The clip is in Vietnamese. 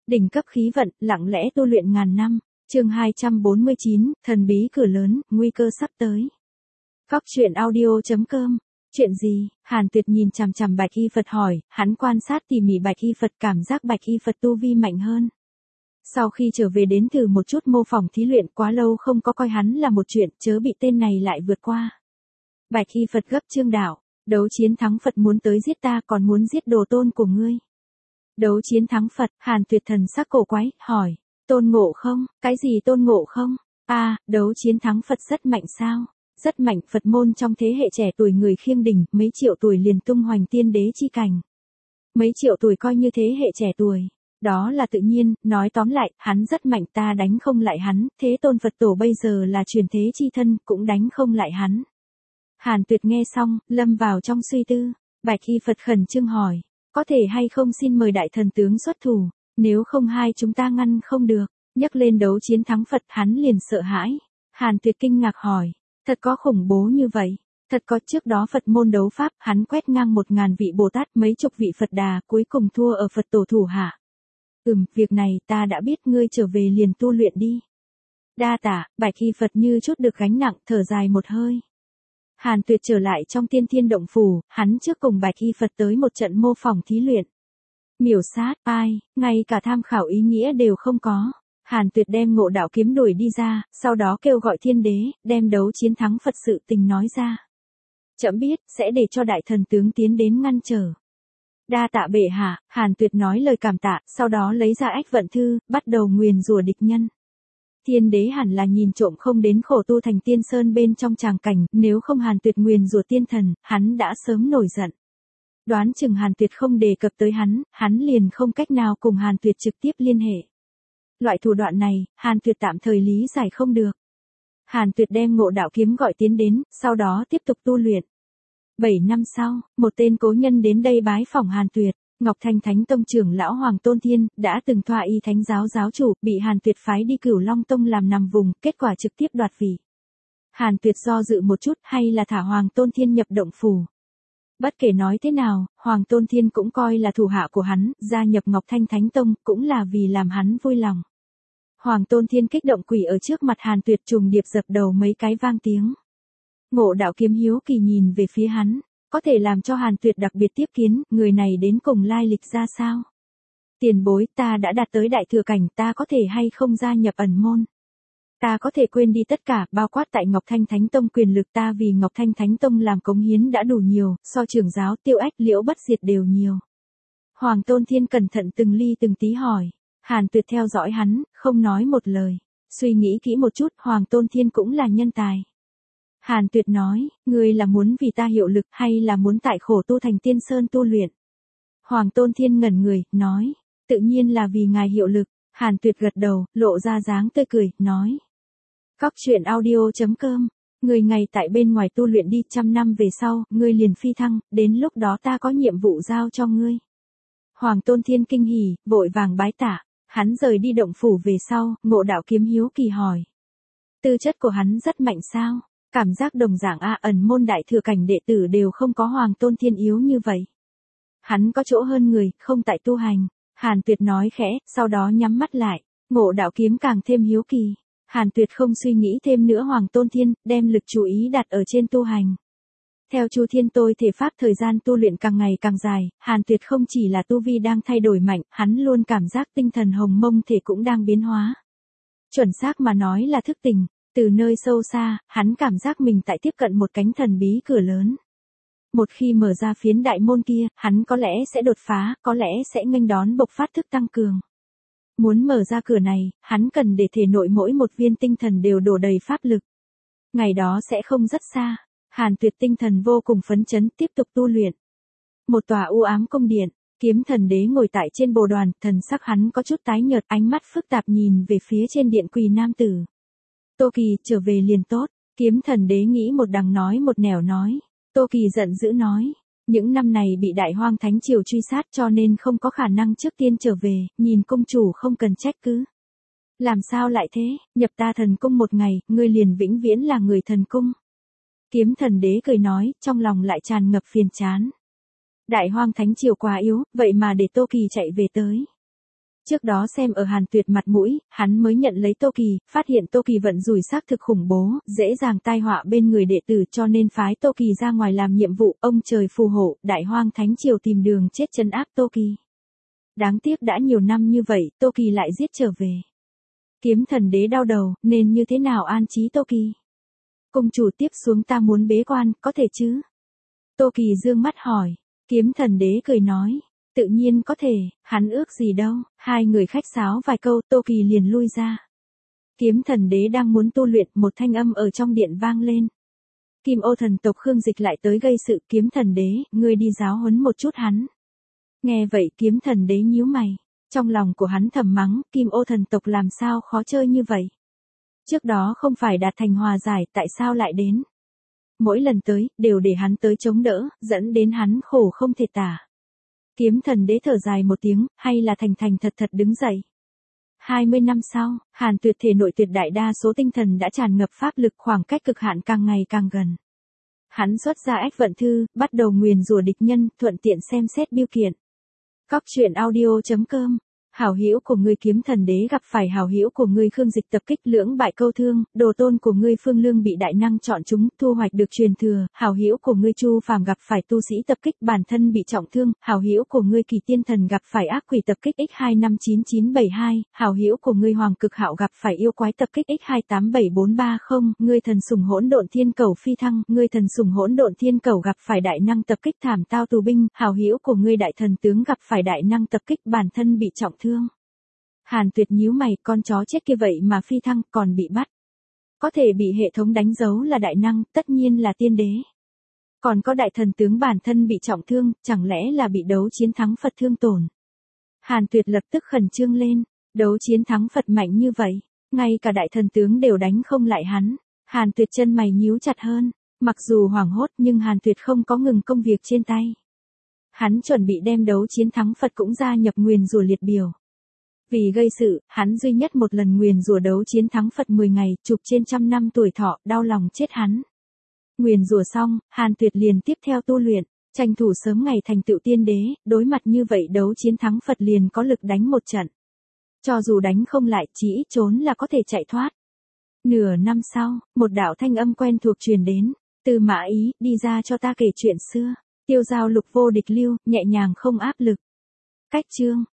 Đỉnh cấp khí vận, lặng lẽ tu luyện ngàn năm. Chương 249, thần bí cửa lớn, nguy cơ sắp tới. Góc truyện audio.com. Chuyện gì? Hàn Tuyệt nhìn chằm chằm Bạch Y Phật hỏi, hắn quan sát tỉ mỉ Bạch Y Phật, cảm giác Bạch Y Phật tu vi mạnh hơn. Sau khi trở về đến thử một chút mô phỏng thí luyện, quá lâu không có coi hắn là một chuyện, chớ bị tên này lại vượt qua. Bạch Y Phật gấp Trương Đạo, đấu chiến thắng Phật muốn tới giết ta, còn muốn giết đồ tôn của ngươi. Đấu chiến thắng Phật, Hàn Tuyệt thần sắc cổ quái, hỏi, Tôn Ngộ Không, cái gì Tôn Ngộ Không? Đấu chiến thắng Phật rất mạnh sao? Rất mạnh, Phật môn trong thế hệ trẻ tuổi người khiêng đỉnh, mấy triệu tuổi liền tung hoành tiên đế chi cảnh. Mấy triệu tuổi coi như thế hệ trẻ tuổi. Đó là tự nhiên, nói tóm lại, hắn rất mạnh, ta đánh không lại hắn, Thế Tôn Phật Tổ bây giờ là truyền thế chi thân, cũng đánh không lại hắn. Hàn Tuyệt nghe xong, lâm vào trong suy tư. Bạch Y Phật khẩn trương hỏi, có thể hay không xin mời đại thần tướng xuất thủ, nếu không hai chúng ta ngăn không được. Nhắc lên đấu chiến thắng Phật, hắn liền sợ hãi. Hàn Tuyệt kinh ngạc hỏi, thật có khủng bố như vậy? Thật có, trước đó Phật môn đấu pháp, hắn quét ngang 1000 vị Bồ Tát, mấy chục vị Phật Đà, cuối cùng thua ở Phật Tổ thủ hạ. Việc này ta đã biết, ngươi trở về liền tu luyện đi. Đa tạ. Bạch Y Phật như chút được gánh nặng, thở dài một hơi. Hàn Tuyệt trở lại trong Tiên Thiên Động Phủ, hắn trước cùng Bạch Y Phật tới một trận mô phỏng thí luyện. Miểu sát, ngay cả tham khảo ý nghĩa đều không có. Hàn Tuyệt đem Ngộ Đạo Kiếm đuổi đi ra, sau đó kêu gọi thiên đế, đem đấu chiến thắng Phật sự tình nói ra. Trẫm biết, sẽ để cho đại thần tướng tiến đến ngăn trở. Đa tạ bệ hạ. Hàn Tuyệt nói lời cảm tạ, sau đó lấy ra Ách Vận Thư, bắt đầu nguyền rủa địch nhân. Thiên đế hẳn là nhìn trộm không đến khổ tu thành tiên sơn bên trong tràng cảnh, nếu không Hàn Tuyệt nguyền rủa tiên thần, hắn đã sớm nổi giận. Đoán chừng Hàn Tuyệt không đề cập tới hắn liền không cách nào cùng Hàn Tuyệt trực tiếp liên hệ. Loại thủ đoạn này, Hàn Tuyệt tạm thời lý giải không được. Hàn Tuyệt đem Ngộ Đạo Kiếm gọi tiến đến, sau đó tiếp tục tu luyện. 7 năm sau, một tên cố nhân đến đây bái phỏng Hàn Tuyệt. Ngọc Thanh Thánh Tông trưởng lão Hoàng Tôn Thiên, đã từng thoa y thánh giáo giáo chủ, bị Hàn Tuyệt phái đi Cửu Long Tông làm nằm vùng, kết quả trực tiếp đoạt vị. Hàn Tuyệt do dự một chút, hay là thả Hoàng Tôn Thiên nhập động phủ. Bất kể nói thế nào, Hoàng Tôn Thiên cũng coi là thủ hạ của hắn, gia nhập Ngọc Thanh Thánh Tông, cũng là vì làm hắn vui lòng. Hoàng Tôn Thiên kích động quỳ ở trước mặt Hàn Tuyệt, trùng điệp dập đầu mấy cái vang tiếng. Ngộ Đạo Kiếm hiếu kỳ nhìn về phía hắn, có thể làm cho Hàn Tuyệt đặc biệt tiếp kiến, người này đến cùng lai lịch ra sao? Tiền bối, ta đã đạt tới đại thừa cảnh, ta có thể hay không gia nhập ẩn môn? Ta có thể quên đi tất cả, bao quát tại Ngọc Thanh Thánh Tông quyền lực, ta vì Ngọc Thanh Thánh Tông làm cống hiến đã đủ nhiều, so trưởng giáo Tiêu Ách, Liễu Bất Diệt đều nhiều. Hoàng Tôn Thiên cẩn thận từng ly từng tí hỏi. Hàn Tuyệt theo dõi hắn, không nói một lời. Suy nghĩ kỹ một chút, Hoàng Tôn Thiên cũng là nhân tài. Hàn Tuyệt nói, ngươi là muốn vì ta hiệu lực hay là muốn tại khổ tu thành tiên sơn tu luyện? Hoàng Tôn Thiên ngẩn người, nói, tự nhiên là vì ngài hiệu lực. Hàn Tuyệt gật đầu, lộ ra dáng tươi cười, nói. Góc truyện audio.com, ngươi ngày tại bên ngoài tu luyện đi, 100 năm về sau, ngươi liền phi thăng, đến lúc đó ta có nhiệm vụ giao cho ngươi. Hoàng Tôn Thiên kinh hỉ, vội vàng bái tạ. Hắn rời đi động phủ về sau, Ngộ Đạo Kiếm hiếu kỳ hỏi. Tư chất của hắn rất mạnh sao? Cảm giác đồng dạng ẩn môn đại thừa cảnh đệ tử đều không có Hoàng Tôn Thiên yếu như vậy. Hắn có chỗ hơn người, không tại tu hành. Hàn Tuyệt nói khẽ, sau đó nhắm mắt lại. Ngộ Đạo Kiếm càng thêm hiếu kỳ. Hàn Tuyệt không suy nghĩ thêm nữa Hoàng Tôn Thiên, đem lực chú ý đặt ở trên tu hành. Theo Chu Thiên Tôi thể pháp, thời gian tu luyện càng ngày càng dài, Hàn Tuyệt không chỉ là tu vi đang thay đổi mạnh, hắn luôn cảm giác tinh thần hồng mông thể cũng đang biến hóa. Chuẩn xác mà nói là thức tỉnh, từ nơi sâu xa, hắn cảm giác mình tại tiếp cận một cánh thần bí cửa lớn. Một khi mở ra phiến đại môn kia, hắn có lẽ sẽ đột phá, có lẽ sẽ nghênh đón bộc phát thức tăng cường. Muốn mở ra cửa này, hắn cần để thể nội mỗi một viên tinh thần đều đổ đầy pháp lực. Ngày đó sẽ không rất xa. Hàn Tuyệt tinh thần vô cùng phấn chấn, tiếp tục tu luyện. Một tòa u ám cung điện, Kiếm Thần Đế ngồi tại trên bồ đoàn, thần sắc hắn có chút tái nhợt, ánh mắt phức tạp nhìn về phía trên điện quỳ nam tử. Tô Kỳ, trở về liền tốt. Kiếm Thần Đế nghĩ một đằng nói một nẻo nói. Tô Kỳ giận dữ nói, những năm này bị Đại Hoang Thánh Triều truy sát cho nên không có khả năng trước tiên trở về, nhìn công chủ không cần trách cứ. Làm sao lại thế, nhập ta thần cung một ngày, ngươi liền vĩnh viễn là người thần cung. Kiếm Thần Đế cười nói, trong lòng lại tràn ngập phiền chán. Đại Hoang Thánh Triều quá yếu, vậy mà để Tô Kỳ chạy về tới. Trước đó xem ở Hàn Tuyệt mặt mũi, hắn mới nhận lấy Tô Kỳ, phát hiện Tô Kỳ vận rủi xác thực khủng bố, dễ dàng tai họa bên người đệ tử cho nên phái Tô Kỳ ra ngoài làm nhiệm vụ, ông trời phù hộ, Đại Hoang Thánh Triều tìm đường chết trấn áp Tô Kỳ. Đáng tiếc đã nhiều năm như vậy, Tô Kỳ lại giết trở về. Kiếm Thần Đế đau đầu, nên như thế nào an trí Tô Kỳ? Cung chủ tiếp xuống ta muốn bế quan, có thể chứ? Tô Kỳ dương mắt hỏi. Kiếm Thần Đế cười nói. Tự nhiên có thể, hắn ước gì đâu. Hai người khách sáo vài câu, Tô Kỳ liền lui ra. Kiếm Thần Đế đang muốn tu luyện, một thanh âm ở trong điện vang lên. Kim Ô thần tộc Khương Dịch lại tới gây sự. Kiếm Thần Đế, ngươi đi giáo huấn một chút hắn. Nghe vậy Kiếm Thần Đế nhíu mày. Trong lòng của hắn thầm mắng, Kim Ô thần tộc làm sao khó chơi như vậy? Trước đó không phải đạt thành hòa giải, tại sao lại đến? Mỗi lần tới, đều để hắn tới chống đỡ, dẫn đến hắn khổ không thể tả. Kiếm Thần Đế thở dài một tiếng, hay là thành thành thật thật đứng dậy. 20 năm sau, Hàn Tuyệt thể nội tuyệt đại đa số tinh thần đã tràn ngập pháp lực, khoảng cách cực hạn càng ngày càng gần. Hắn xuất ra ách vận thư, bắt đầu nguyền rủa địch nhân, thuận tiện xem xét biêu kiện. Cóc truyện audio.com. Hảo hữu của ngươi Kiếm Thần Đế gặp phải hảo hữu của ngươi Khương Dịch tập kích, lưỡng bại câu thương, đồ tôn của ngươi Phương Lương bị đại năng chọn chúng, thu hoạch được truyền thừa, hảo hữu của ngươi Chu Phàm gặp phải tu sĩ tập kích, bản thân bị trọng thương, hảo hữu của ngươi Kỳ Tiên Thần gặp phải ác quỷ tập kích X259972, hảo hữu của ngươi Hoàng Cực Hạo gặp phải yêu quái tập kích X287430, ngươi Thần Sủng Hỗn Độn Thiên Cẩu phi thăng, ngươi Thần Sủng Hỗn Độn Thiên Cẩu gặp phải đại năng tập kích, thảm tao tù binh, hảo hữu của ngươi Đại Thần Tướng gặp phải đại năng tập kích, bản thân bị trọng thương. Hàn Tuyệt nhíu mày, con chó chết kia vậy mà phi thăng, còn bị bắt. Có thể bị hệ thống đánh dấu là đại năng, tất nhiên là tiên đế. Còn có đại thần tướng bản thân bị trọng thương, chẳng lẽ là bị đấu chiến thắng Phật thương tổn. Hàn Tuyệt lập tức khẩn trương lên, đấu chiến thắng Phật mạnh như vậy, ngay cả đại thần tướng đều đánh không lại hắn. Hàn Tuyệt chân mày nhíu chặt hơn, mặc dù hoảng hốt nhưng Hàn Tuyệt không có ngừng công việc trên tay. Hắn chuẩn bị đem đấu chiến thắng Phật cũng gia nhập nguyền rủa liệt biểu. Vì gây sự, hắn duy nhất một lần nguyền rủa đấu chiến thắng Phật 10 ngày, chụp trên 100 năm tuổi thọ, đau lòng chết hắn. Nguyền rủa xong, Hàn Tuyệt liền tiếp theo tu luyện, tranh thủ sớm ngày thành tựu tiên đế, đối mặt như vậy đấu chiến thắng Phật liền có lực đánh một trận. Cho dù đánh không lại, chỉ ít trốn là có thể chạy thoát. Nửa năm sau, một đạo thanh âm quen thuộc truyền đến, Tư Mã Ý, đi ra cho ta kể chuyện xưa. Tiêu Giao Lục vô địch lưu, nhẹ nhàng không áp lực. Cách chương